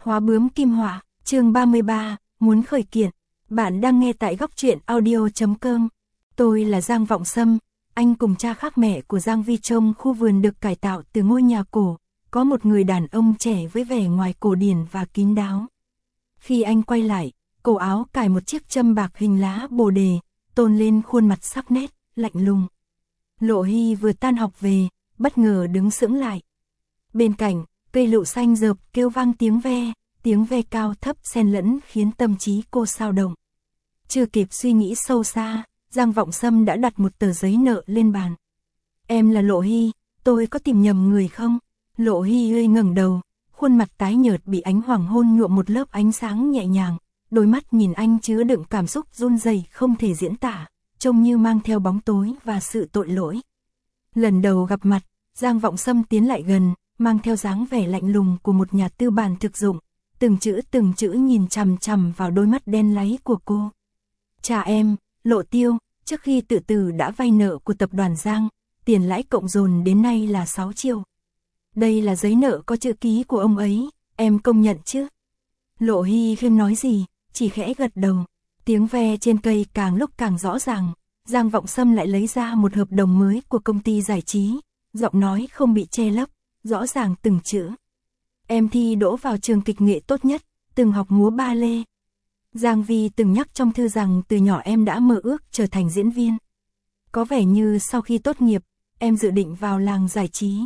Khóa bướm kim họa, chương 33, muốn khởi kiện. Bạn đang nghe tại góc truyện audio.com. Tôi là Giang Vọng Sâm, anh cùng cha khác mẹ của Giang Vi trông khu vườn được cải tạo từ ngôi nhà cổ, có một người đàn ông trẻ với vẻ ngoài cổ điển và kín đáo. Khi anh quay lại, cổ áo cài một chiếc châm bạc hình lá bồ đề, tôn lên khuôn mặt sắc nét, lạnh lùng. Lộ Hy vừa tan học về, bất ngờ đứng sững lại. Bên cạnh, cây lựu xanh rợp kêu vang tiếng ve cao thấp xen lẫn khiến tâm trí cô xao động. Chưa kịp suy nghĩ sâu xa, Giang Vọng Sâm đã đặt một tờ giấy nợ lên bàn. Em là Lộ Hy, tôi có tìm nhầm người không? Lộ Hy hơi ngẩng đầu, khuôn mặt tái nhợt bị ánh hoàng hôn nhuộm một lớp ánh sáng nhẹ nhàng, đôi mắt nhìn anh chứa đựng cảm xúc run rẩy không thể diễn tả, trông như mang theo bóng tối và sự tội lỗi. Lần đầu gặp mặt, Giang Vọng Sâm tiến lại gần, mang theo dáng vẻ lạnh lùng của một nhà tư bản thực dụng, từng chữ nhìn chằm chằm vào đôi mắt đen láy của cô. Cha em, Lộ Tiêu, trước khi tự tử đã vay nợ của tập đoàn Giang, tiền lãi cộng dồn đến nay là 6 triệu. Đây là giấy nợ có chữ ký của ông ấy, em công nhận chứ? Lộ Hy không nói gì, chỉ khẽ gật đầu. Tiếng ve trên cây càng lúc càng rõ ràng, Giang Vọng Sâm lại lấy ra một hợp đồng mới của công ty giải trí, giọng nói không bị che lấp, rõ ràng từng chữ. Em thi đỗ vào trường kịch nghệ tốt nhất, từng học múa ba lê. Giang Vi từng nhắc trong thư rằng từ nhỏ em đã mơ ước trở thành diễn viên. Có vẻ như sau khi tốt nghiệp, em dự định vào làng giải trí.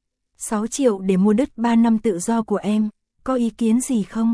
6 triệu để mua đứt 3 năm tự do của em, có ý kiến gì không?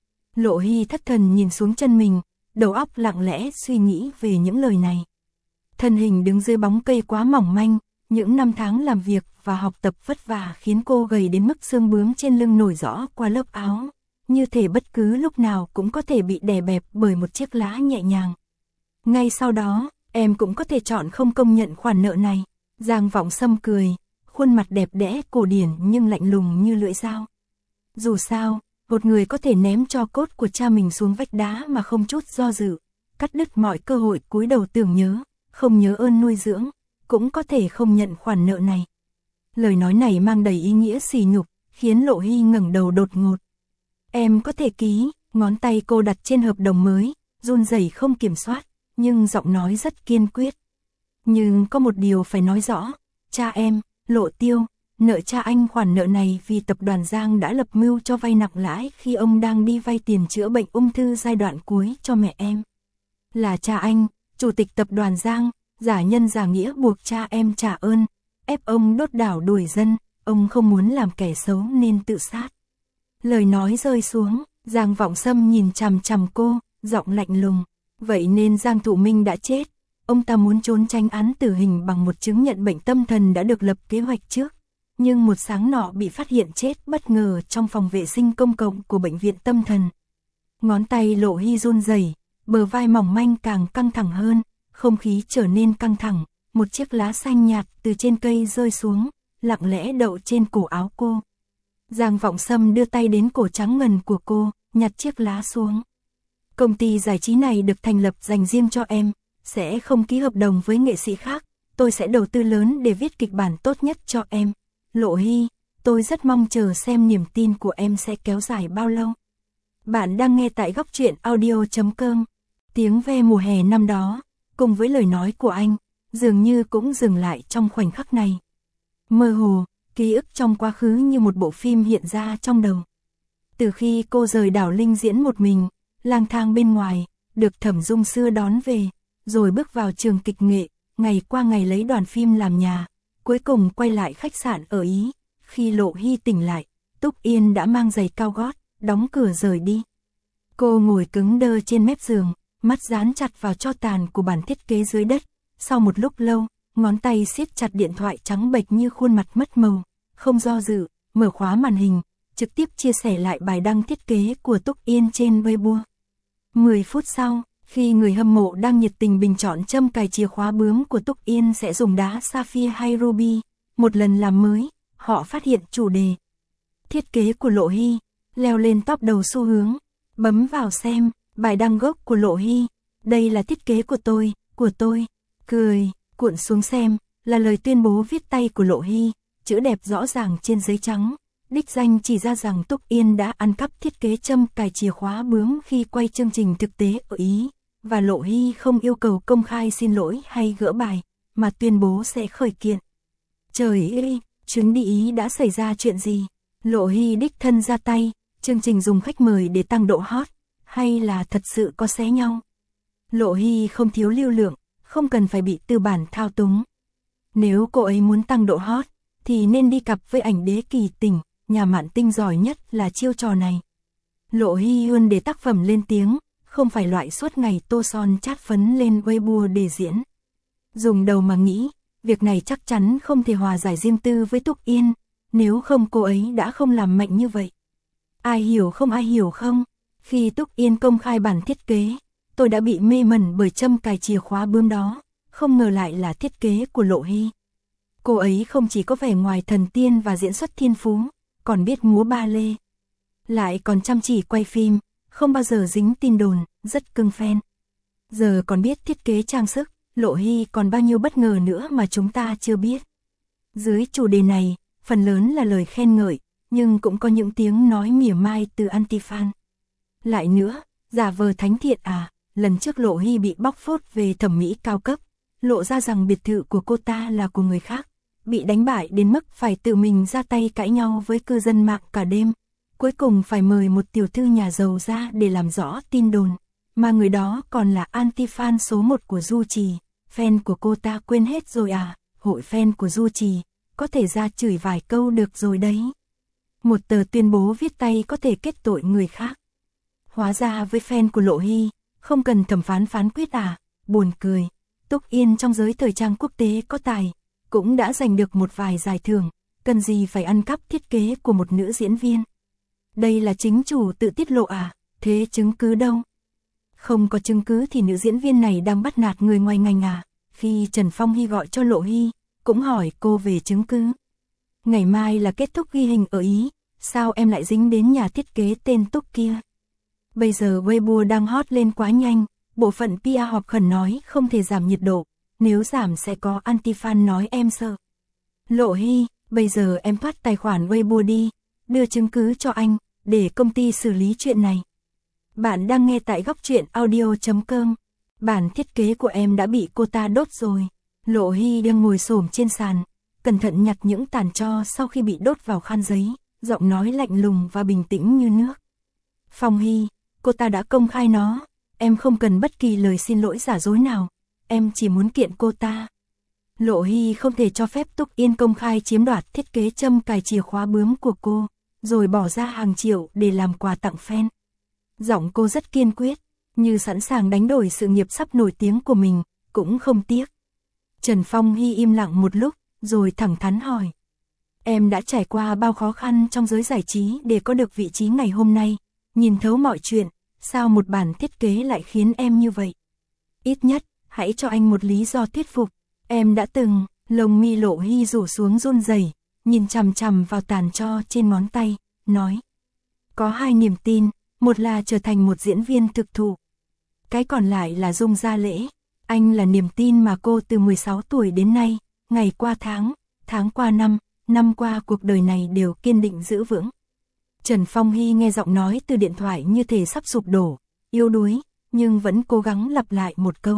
Lộ Hy thất thần nhìn xuống chân mình, đầu óc lặng lẽ suy nghĩ về những lời này. Thân hình đứng dưới bóng cây quá mỏng manh, những năm tháng làm việc và học tập vất vả khiến cô gầy đến mức xương bướm trên lưng nổi rõ qua lớp áo, như thể bất cứ lúc nào cũng có thể bị đè bẹp bởi một chiếc lá nhẹ nhàng. Ngay sau đó, em cũng có thể chọn không công nhận khoản nợ này. Giang Vọng Sâm cười, khuôn mặt đẹp đẽ cổ điển nhưng lạnh lùng như lưỡi dao. Dù sao, một người có thể ném tro cốt của cha mình xuống vách đá mà không chút do dự, cắt đứt mọi cơ hội cúi đầu tưởng nhớ, không nhớ ơn nuôi dưỡng, cũng có thể không nhận khoản nợ này. Lời nói này mang đầy ý nghĩa sỉ nhục, khiến Lộ Hy ngẩng đầu đột ngột. Em có thể ký, ngón tay cô đặt trên hợp đồng mới, run rẩy không kiểm soát, nhưng giọng nói rất kiên quyết. Nhưng có một điều phải nói rõ, cha em, Lộ Tiêu, nợ cha anh khoản nợ này vì tập đoàn Giang đã lập mưu cho vay nặng lãi khi ông đang đi vay tiền chữa bệnh ung thư giai đoạn cuối cho mẹ em. Là cha anh, chủ tịch tập đoàn Giang, giả nhân giả nghĩa buộc cha em trả ơn, ép ông đốt đảo đuổi dân, ông không muốn làm kẻ xấu nên tự sát. Lời nói rơi xuống, Giang Vọng Sâm nhìn chằm chằm cô, giọng lạnh lùng. Vậy nên Giang Thụ Minh đã chết, ông ta muốn trốn tránh án tử hình bằng một chứng nhận bệnh tâm thần đã được lập kế hoạch trước. Nhưng một sáng nọ bị phát hiện chết bất ngờ trong phòng vệ sinh công cộng của bệnh viện tâm thần. Ngón tay Lộ Hy run rẩy, bờ vai mỏng manh càng căng thẳng hơn, không khí trở nên căng thẳng, một chiếc lá xanh nhạt từ trên cây rơi xuống, lặng lẽ đậu trên cổ áo cô. Giang Vọng Sâm đưa tay đến cổ trắng ngần của cô, nhặt chiếc lá xuống. Công ty giải trí này được thành lập dành riêng cho em, sẽ không ký hợp đồng với nghệ sĩ khác, tôi sẽ đầu tư lớn để viết kịch bản tốt nhất cho em. Lộ Hy, tôi rất mong chờ xem niềm tin của em sẽ kéo dài bao lâu. Bạn đang nghe tại góc truyện audio.com. Tiếng ve mùa hè năm đó, cùng với lời nói của anh, dường như cũng dừng lại trong khoảnh khắc này. Mơ hồ, ký ức trong quá khứ như một bộ phim hiện ra trong đầu. Từ khi cô rời đảo Linh diễn một mình, lang thang bên ngoài, được Thẩm Dung xưa đón về, rồi bước vào trường kịch nghệ, ngày qua ngày lấy đoàn phim làm nhà, cuối cùng quay lại khách sạn ở Ý. Khi Lộ Hy tỉnh lại, Túc Yên đã mang giày cao gót, đóng cửa rời đi. Cô ngồi cứng đơ trên mép giường, mắt dán chặt vào tro tàn của bản thiết kế dưới đất. Sau một lúc lâu, ngón tay siết chặt điện thoại trắng bệch như khuôn mặt mất màu, không do dự, mở khóa màn hình, trực tiếp chia sẻ lại bài đăng thiết kế của Túc Yên trên Weibo. 10 phút sau, khi người hâm mộ đang nhiệt tình bình chọn châm cài chìa khóa bướm của Túc Yên sẽ dùng đá sapphire hay ruby, một lần làm mới, họ phát hiện chủ đề. Thiết kế của Lộ Hy, leo lên top đầu xu hướng, bấm vào xem, bài đăng gốc của Lộ Hy, đây là thiết kế của tôi, cười, cuộn xuống xem, là lời tuyên bố viết tay của Lộ Hy, chữ đẹp rõ ràng trên giấy trắng, đích danh chỉ ra rằng Túc Yên đã ăn cắp thiết kế châm cài chìa khóa bướm khi quay chương trình thực tế ở Ý, và Lộ Hy không yêu cầu công khai xin lỗi hay gỡ bài, mà tuyên bố sẽ khởi kiện. Trời ơi, chuyến đi Ý đã xảy ra chuyện gì? Lộ Hy đích thân ra tay, chương trình dùng khách mời để tăng độ hot, hay là thật sự có xé nhau? Lộ Hy không thiếu lưu lượng, không cần phải bị tư bản thao túng. Nếu cô ấy muốn tăng độ hot, thì nên đi cặp với ảnh đế Kỳ Tình, nhà mạn tinh giỏi nhất là chiêu trò này. Lộ Hy luôn để tác phẩm lên tiếng, không phải loại suốt ngày tô son chát phấn lên Weibo để diễn. Dùng đầu mà nghĩ, việc này chắc chắn không thể hòa giải riêng tư với Túc Yên, nếu không cô ấy đã không làm mạnh như vậy. Ai hiểu không? Khi Túc Yên công khai bản thiết kế, tôi đã bị mê mẩn bởi châm cài chìa khóa bướm đó, không ngờ lại là thiết kế của Lộ Hy. Cô ấy không chỉ có vẻ ngoài thần tiên và diễn xuất thiên phú, còn biết múa ba lê. Lại còn chăm chỉ quay phim, không bao giờ dính tin đồn, rất cưng fan. Giờ còn biết thiết kế trang sức, Lộ Hy còn bao nhiêu bất ngờ nữa mà chúng ta chưa biết. Dưới chủ đề này, phần lớn là lời khen ngợi, nhưng cũng có những tiếng nói mỉa mai từ anti-fan. Lại nữa, giả vờ thánh thiện à, lần trước Lộ Hy bị bóc phốt về thẩm mỹ cao cấp, lộ ra rằng biệt thự của cô ta là của người khác, bị đánh bại đến mức phải tự mình ra tay cãi nhau với cư dân mạng cả đêm. Cuối cùng phải mời một tiểu thư nhà giàu ra để làm rõ tin đồn, mà người đó còn là anti-fan số 1 của Du Trì. Fan của cô ta quên hết rồi à, hội fan của Du Trì, có thể ra chửi vài câu được rồi đấy. Một tờ tuyên bố viết tay có thể kết tội người khác. Hóa ra với fan của Lộ Hy, không cần thẩm phán phán quyết à, buồn cười. Túc Yên trong giới thời trang quốc tế có tài, cũng đã giành được một vài giải thưởng, cần gì phải ăn cắp thiết kế của một nữ diễn viên. Đây là chính chủ tự tiết lộ à, thế chứng cứ đâu? Không có chứng cứ thì nữ diễn viên này đang bắt nạt người ngoài ngành à? Khi Trần Phong Hy gọi cho Lộ Hy, cũng hỏi cô về chứng cứ. Ngày mai là kết thúc ghi hình ở Ý, sao em lại dính đến nhà thiết kế tên Túc kia? Bây giờ Weibo đang hot lên quá nhanh, bộ phận PR họp khẩn nói không thể giảm nhiệt độ, nếu giảm sẽ có anti-fan nói em sợ. Lộ Hy, bây giờ em thoát tài khoản Weibo đi, đưa chứng cứ cho anh, để công ty xử lý chuyện này. Bạn đang nghe tại góc truyện audio.com. Bản thiết kế của em đã bị cô ta đốt rồi. Lộ Hy đang ngồi xổm trên sàn, cẩn thận nhặt những tàn tro sau khi bị đốt vào khăn giấy, giọng nói lạnh lùng và bình tĩnh như nước. Phong Hy, cô ta đã công khai nó, em không cần bất kỳ lời xin lỗi giả dối nào, em chỉ muốn kiện cô ta. Lộ Hy không thể cho phép Túc Yên công khai chiếm đoạt thiết kế châm cài chìa khóa bướm của cô, rồi bỏ ra hàng triệu để làm quà tặng fan. Giọng cô rất kiên quyết, như sẵn sàng đánh đổi sự nghiệp sắp nổi tiếng của mình, cũng không tiếc. Trần Phong Hy im lặng một lúc, rồi thẳng thắn hỏi. Em đã trải qua bao khó khăn trong giới giải trí để có được vị trí ngày hôm nay, nhìn thấu mọi chuyện, sao một bản thiết kế lại khiến em như vậy? Ít nhất, hãy cho anh một lý do thuyết phục. Em đã từng, lông mi Lộ Hy rủ xuống run rẩy, nhìn chằm chằm vào tàn tro trên ngón tay, nói. Có hai niềm tin, một là trở thành một diễn viên thực thụ. Cái còn lại là Dung Gia Lễ. Anh là niềm tin mà cô từ 16 tuổi đến nay, ngày qua tháng, tháng qua năm, năm qua cuộc đời này đều kiên định giữ vững. Trần Phong Hy nghe giọng nói từ điện thoại như thể sắp sụp đổ, yếu đuối, nhưng vẫn cố gắng lặp lại một câu.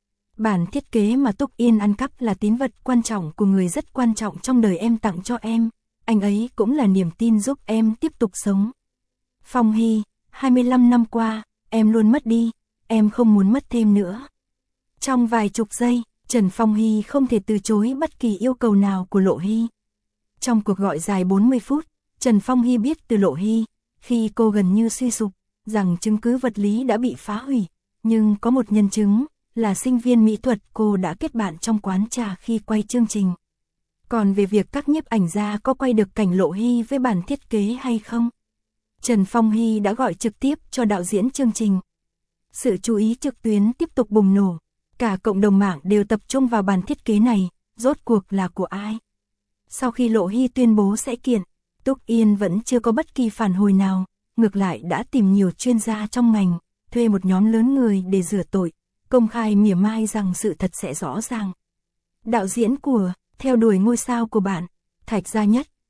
Bản thiết kế mà Túc Yên ăn cắp là tín vật quan trọng của người rất quan trọng trong đời em tặng cho em, anh ấy cũng là niềm tin giúp em tiếp tục sống. Phong Hy, 25 năm qua, em luôn mất đi, em không muốn mất thêm nữa. Trong vài chục giây, Trần Phong Hy không thể từ chối bất kỳ yêu cầu nào của Lộ Hy. Trong cuộc gọi dài 40 phút, Trần Phong Hy biết từ Lộ Hy, khi cô gần như suy sụp, rằng chứng cứ vật lý đã bị phá hủy, nhưng có một nhân chứng, là sinh viên mỹ thuật cô đã kết bạn trong quán trà khi quay chương trình. Còn về việc các nhiếp ảnh gia có quay được cảnh Lộ Hy với bản thiết kế hay không, Trần Phong Hy đã gọi trực tiếp cho đạo diễn chương trình. Sự chú ý trực tuyến tiếp tục bùng nổ, cả cộng đồng mạng đều tập trung vào bản thiết kế này, rốt cuộc là của ai? Sau khi Lộ Hy tuyên bố sẽ kiện, Túc Yên vẫn chưa có bất kỳ phản hồi nào, ngược lại đã tìm nhiều chuyên gia trong ngành, thuê một nhóm lớn người để rửa tội, công khai mỉa mai rằng sự thật sẽ rõ ràng. Đạo diễn của Theo đuổi ngôi sao của bạn, Thạch Gia Nhất,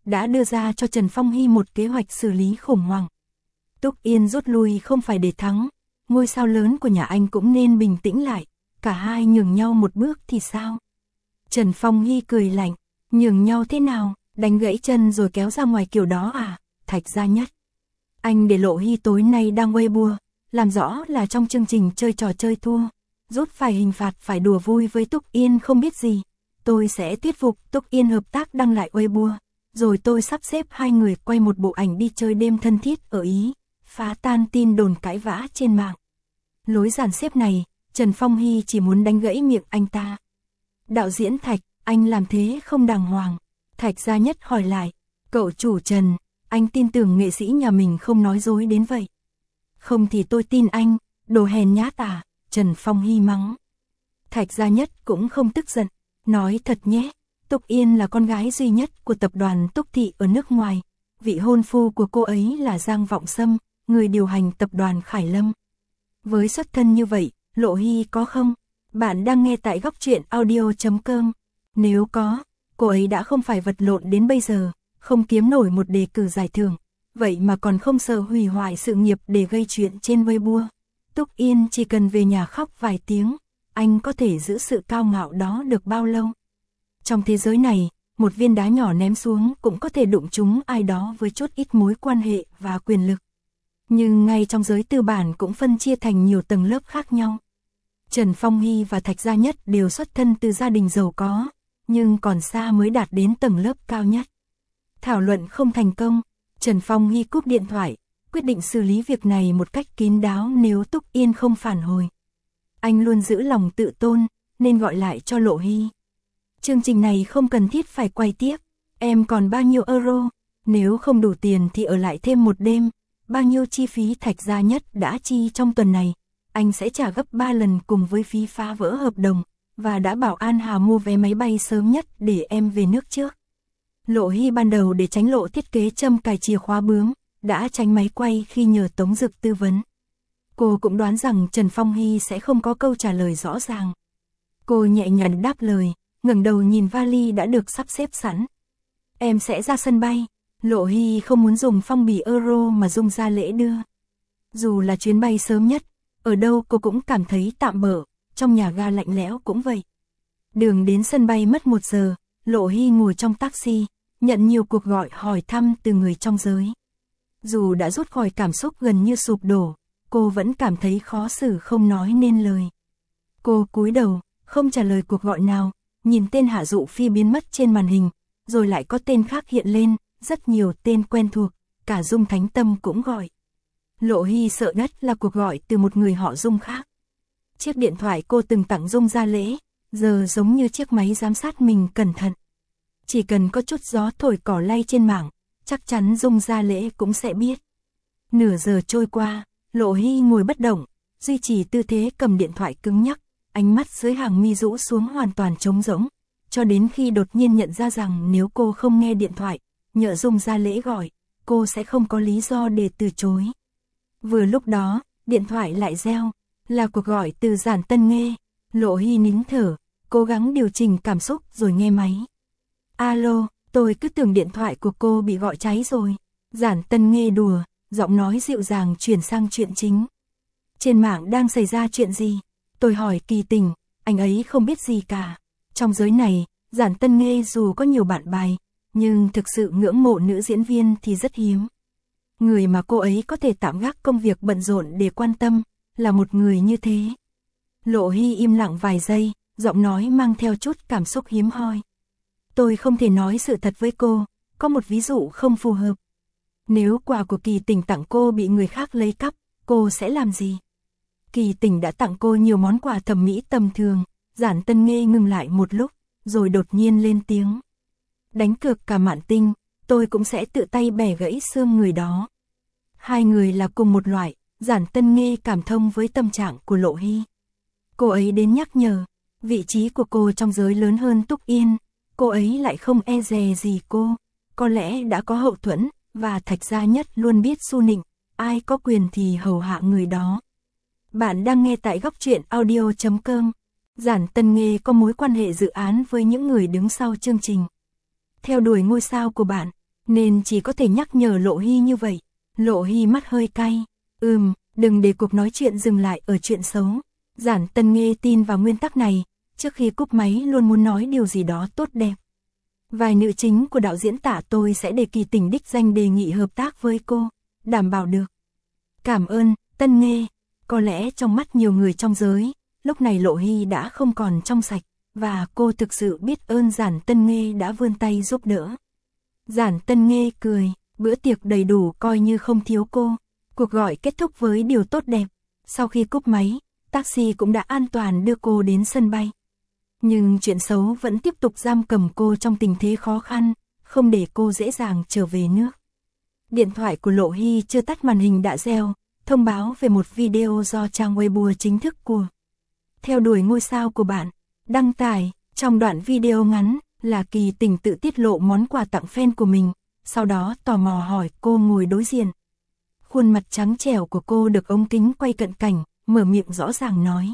đã đưa ra cho Trần Phong Hy một kế hoạch xử lý khủng hoảng. Túc Yên rút lui không phải để thắng, ngôi sao lớn của nhà anh cũng nên bình tĩnh lại, cả hai nhường nhau một bước thì sao? Trần Phong Hy cười lạnh, nhường nhau thế nào, đánh gãy chân rồi kéo ra ngoài kiểu đó à? Thạch Gia Nhất, anh để Lộ Hy tối nay đang Weibo, làm rõ là trong chương trình chơi trò chơi thua, rút phải hình phạt phải đùa vui với Túc Yên không biết gì. Tôi sẽ thuyết phục Túc Yên hợp tác đăng lại Weibo, rồi tôi sắp xếp hai người quay một bộ ảnh đi chơi đêm thân thiết ở Ý, phá tan tin đồn cãi vã trên mạng. Lối dàn xếp này, Trần Phong Hy chỉ muốn đánh gãy miệng anh ta. Đạo diễn Thạch, anh làm thế không đàng hoàng. Thạch Gia Nhất hỏi lại, cậu chủ Trần, anh tin tưởng nghệ sĩ nhà mình không nói dối đến vậy. Không thì tôi tin anh, đồ hèn nhát à, Trần Phong Hy mắng. Thạch Gia Nhất cũng không tức giận, nói thật nhé, Túc Yên là con gái duy nhất của tập đoàn Túc Thị ở nước ngoài. Vị hôn phu của cô ấy là Giang Vọng Sâm, người điều hành tập đoàn Khải Lâm. Với xuất thân như vậy, Lộ Hy có không? Bạn đang nghe tại Góc Truyện Audio.com. Nếu có, cô ấy đã không phải vật lộn đến bây giờ, không kiếm nổi một đề cử giải thưởng, vậy mà còn không sợ hủy hoại sự nghiệp để gây chuyện trên Weibo. Túc Yên chỉ cần về nhà khóc vài tiếng, anh có thể giữ sự cao ngạo đó được bao lâu? Trong thế giới này, một viên đá nhỏ ném xuống cũng có thể đụng trúng ai đó với chút ít mối quan hệ và quyền lực. Nhưng ngay trong giới tư bản cũng phân chia thành nhiều tầng lớp khác nhau. Trần Phong Hy và Thạch Gia Nhất đều xuất thân từ gia đình giàu có, nhưng còn xa mới đạt đến tầng lớp cao nhất. Thảo luận không thành công, Trần Phong Hy cúp điện thoại, quyết định xử lý việc này một cách kín đáo nếu Túc Yên không phản hồi. Anh luôn giữ lòng tự tôn, nên gọi lại cho Lộ Hy. Chương trình này không cần thiết phải quay tiếp, em còn bao nhiêu euro, nếu không đủ tiền thì ở lại thêm một đêm, bao nhiêu chi phí Thạch Gia Nhất đã chi trong tuần này, anh sẽ trả gấp 3 lần cùng với phí phá vỡ hợp đồng, và đã bảo An Hà mua vé máy bay sớm nhất để em về nước trước. Lộ Hy ban đầu để tránh lộ thiết kế châm cài chìa khóa bướm, đã tránh máy quay khi nhờ Tống Dực tư vấn. Cô cũng đoán rằng Trần Phong Hy sẽ không có câu trả lời rõ ràng. Cô nhẹ nhàng đáp lời, ngẩng đầu nhìn vali đã được sắp xếp sẵn. Em sẽ ra sân bay. Lộ Hy không muốn dùng phong bì euro mà Dung ra lễ đưa. Dù là chuyến bay sớm nhất, ở đâu cô cũng cảm thấy tạm bợ, trong nhà ga lạnh lẽo cũng vậy. Đường đến sân bay mất 1 giờ, Lộ Hy ngồi trong taxi, nhận nhiều cuộc gọi hỏi thăm từ người trong giới. Dù đã rút khỏi cảm xúc gần như sụp đổ, cô vẫn cảm thấy khó xử không nói nên lời. Cô cúi đầu, không trả lời cuộc gọi nào, nhìn tên Hạ Dụ Phi biến mất trên màn hình, rồi lại có tên khác hiện lên, rất nhiều tên quen thuộc, cả Dung Thánh Tâm cũng gọi. Lộ Hy sợ nhất là cuộc gọi từ một người họ Dung khác. Chiếc điện thoại cô từng tặng Dung ra lễ, giờ giống như chiếc máy giám sát mình cẩn thận. Chỉ cần có chút gió thổi cỏ lay trên mạng, chắc chắn Dung ra lễ cũng sẽ biết. Nửa giờ trôi qua, Lộ Hy ngồi bất động, duy trì tư thế cầm điện thoại cứng nhắc, ánh mắt dưới hàng mi rũ xuống hoàn toàn trống rỗng, cho đến khi đột nhiên nhận ra rằng nếu cô không nghe điện thoại, nhỡ Dung ra lễ gọi, cô sẽ không có lý do để từ chối. Vừa lúc đó, điện thoại lại reo, là cuộc gọi từ Giản Tân Nghê. Lộ Hy nín thở, cố gắng điều chỉnh cảm xúc rồi nghe máy. Alo, tôi cứ tưởng điện thoại của cô bị gọi cháy rồi. Giản Tân Nghê đùa, giọng nói dịu dàng chuyển sang chuyện chính. Trên mạng đang xảy ra chuyện gì? Tôi hỏi Kỳ Tình, anh ấy không biết gì cả. Trong giới này, Giản Tân Nghê dù có nhiều bạn bè, nhưng thực sự ngưỡng mộ nữ diễn viên thì rất hiếm. Người mà cô ấy có thể tạm gác công việc bận rộn để quan tâm, là một người như thế. Lộ Hy im lặng vài giây, giọng nói mang theo chút cảm xúc hiếm hoi. Tôi không thể nói sự thật với cô, có một ví dụ không phù hợp. Nếu quà của Kỳ Tình tặng cô bị người khác lấy cắp, cô sẽ làm gì? Kỳ Tình đã tặng cô nhiều món quà thẩm mỹ tầm thường. Giản Tân Nghê ngừng lại một lúc, rồi đột nhiên lên tiếng. Đánh cược cả Mạn Tinh, tôi cũng sẽ tự tay bẻ gãy xương người đó. Hai người là cùng một loại, Giản Tân Nghê cảm thông với tâm trạng của Lộ Hy. Cô ấy đến nhắc nhở, vị trí của cô trong giới lớn hơn Túc Yên, cô ấy lại không e dè gì cô, có lẽ đã có hậu thuẫn, và Thạch Gia Nhất luôn biết su nịnh, ai có quyền thì hầu hạ người đó. Bạn đang nghe tại Góc Truyện Audio.com. Giản Tân Nghê có mối quan hệ dự án với những người đứng sau chương trình. Theo đuổi ngôi sao của bạn, nên chỉ có thể nhắc nhở Lộ Hy như vậy. Lộ Hy mắt hơi cay. Đừng để cuộc nói chuyện dừng lại ở chuyện xấu. Giản Tân Nghê tin vào nguyên tắc này, trước khi cúp máy luôn muốn nói điều gì đó tốt đẹp. Vai nữ chính của đạo diễn Tạ tôi sẽ để Kỳ Tỉnh đích danh đề nghị hợp tác với cô, đảm bảo được. Cảm ơn, Tân Nghê. Có lẽ trong mắt nhiều người trong giới, lúc này Lộ Hy đã không còn trong sạch, và cô thực sự biết ơn Giản Tân Nghê đã vươn tay giúp đỡ. Giản Tân Nghê cười, bữa tiệc đầy đủ coi như không thiếu cô. Cuộc gọi kết thúc với điều tốt đẹp. Sau khi cúp máy, taxi cũng đã an toàn đưa cô đến sân bay. Nhưng chuyện xấu vẫn tiếp tục giam cầm cô trong tình thế khó khăn, không để cô dễ dàng trở về nước. Điện thoại của Lộ Hy chưa tắt màn hình đã reo, thông báo về một video do trang Weibo chính thức của Theo đuổi ngôi sao của bạn đăng tải. Trong đoạn video ngắn là Kỳ Tỉnh tự tiết lộ món quà tặng fan của mình, sau đó tò mò hỏi cô ngồi đối diện. Khuôn mặt trắng trẻo của cô được ống kính quay cận cảnh, mở miệng rõ ràng nói.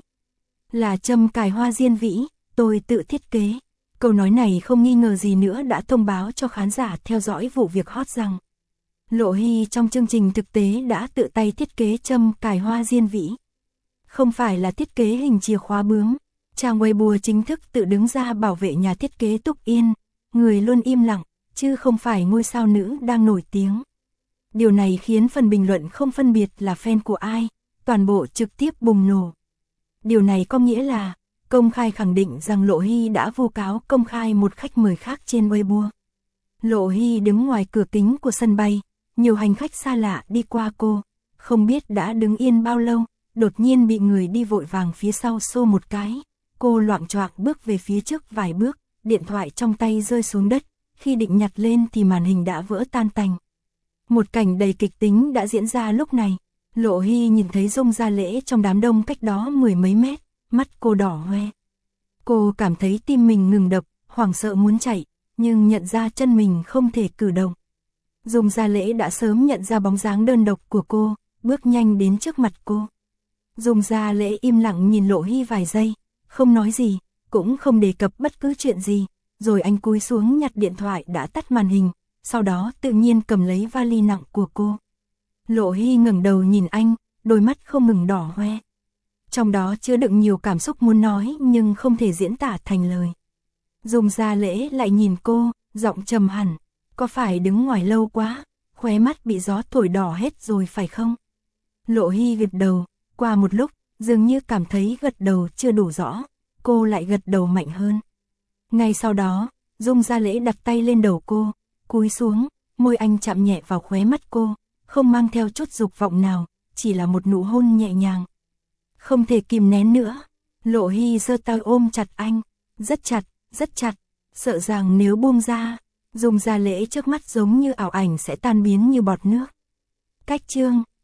Là châm cài hoa diên vĩ, tôi tự thiết kế. Câu nói này không nghi ngờ gì nữa đã thông báo cho khán giả theo dõi vụ việc hot rằng Lộ Hy trong chương trình thực tế đã tự tay thiết kế châm cài hoa diên vĩ. Không phải là thiết kế hình chìa khóa bướm. Trang Weibo chính thức tự đứng ra bảo vệ nhà thiết kế Túc Yên, người luôn im lặng, chứ không phải ngôi sao nữ đang nổi tiếng. Điều này khiến phần bình luận không phân biệt là fan của ai, toàn bộ trực tiếp bùng nổ. Điều này có nghĩa là công khai khẳng định rằng Lộ Hy đã vu cáo công khai một khách mời khác trên Weibo. Lộ Hy đứng ngoài cửa kính của sân bay, nhiều hành khách xa lạ đi qua cô, không biết đã đứng yên bao lâu, đột nhiên bị người đi vội vàng phía sau xô một cái. Cô loạng choạng bước về phía trước vài bước, điện thoại trong tay rơi xuống đất, khi định nhặt lên thì màn hình đã vỡ tan tành. Một cảnh đầy kịch tính đã diễn ra lúc này. Lộ Hy nhìn thấy Dung Gia Lễ trong đám đông cách đó 10 mấy mét, mắt cô đỏ hoe. Cô cảm thấy tim mình ngừng đập, hoảng sợ muốn chạy, nhưng nhận ra chân mình không thể cử động. Dung Gia Lễ đã sớm nhận ra bóng dáng đơn độc của cô, bước nhanh đến trước mặt cô. Dung Gia Lễ im lặng nhìn Lộ Hy vài giây, không nói gì, cũng không đề cập bất cứ chuyện gì, rồi anh cúi xuống nhặt điện thoại đã tắt màn hình, sau đó tự nhiên cầm lấy vali nặng của cô. Lộ Hy ngẩng đầu nhìn anh, đôi mắt không ngừng đỏ hoe. Trong đó chứa đựng nhiều cảm xúc muốn nói nhưng không thể diễn tả thành lời. Dung Gia Lễ lại nhìn cô, giọng trầm hẳn, có phải đứng ngoài lâu quá, khóe mắt bị gió thổi đỏ hết rồi phải không? Lộ Hy gật đầu, qua một lúc, dường như cảm thấy gật đầu chưa đủ rõ, cô lại gật đầu mạnh hơn. Ngay sau đó, Dung Gia Lễ đặt tay lên đầu cô, cúi xuống, môi anh chạm nhẹ vào khóe mắt cô, không mang theo chút dục vọng nào, chỉ là một nụ hôn nhẹ nhàng. Không thể kìm nén nữa, Lộ Hy giơ tay ôm chặt anh, rất chặt, sợ rằng nếu buông ra, Dung Gia Lễ trước mắt giống như ảo ảnh sẽ tan biến như bọt nước. Cách chương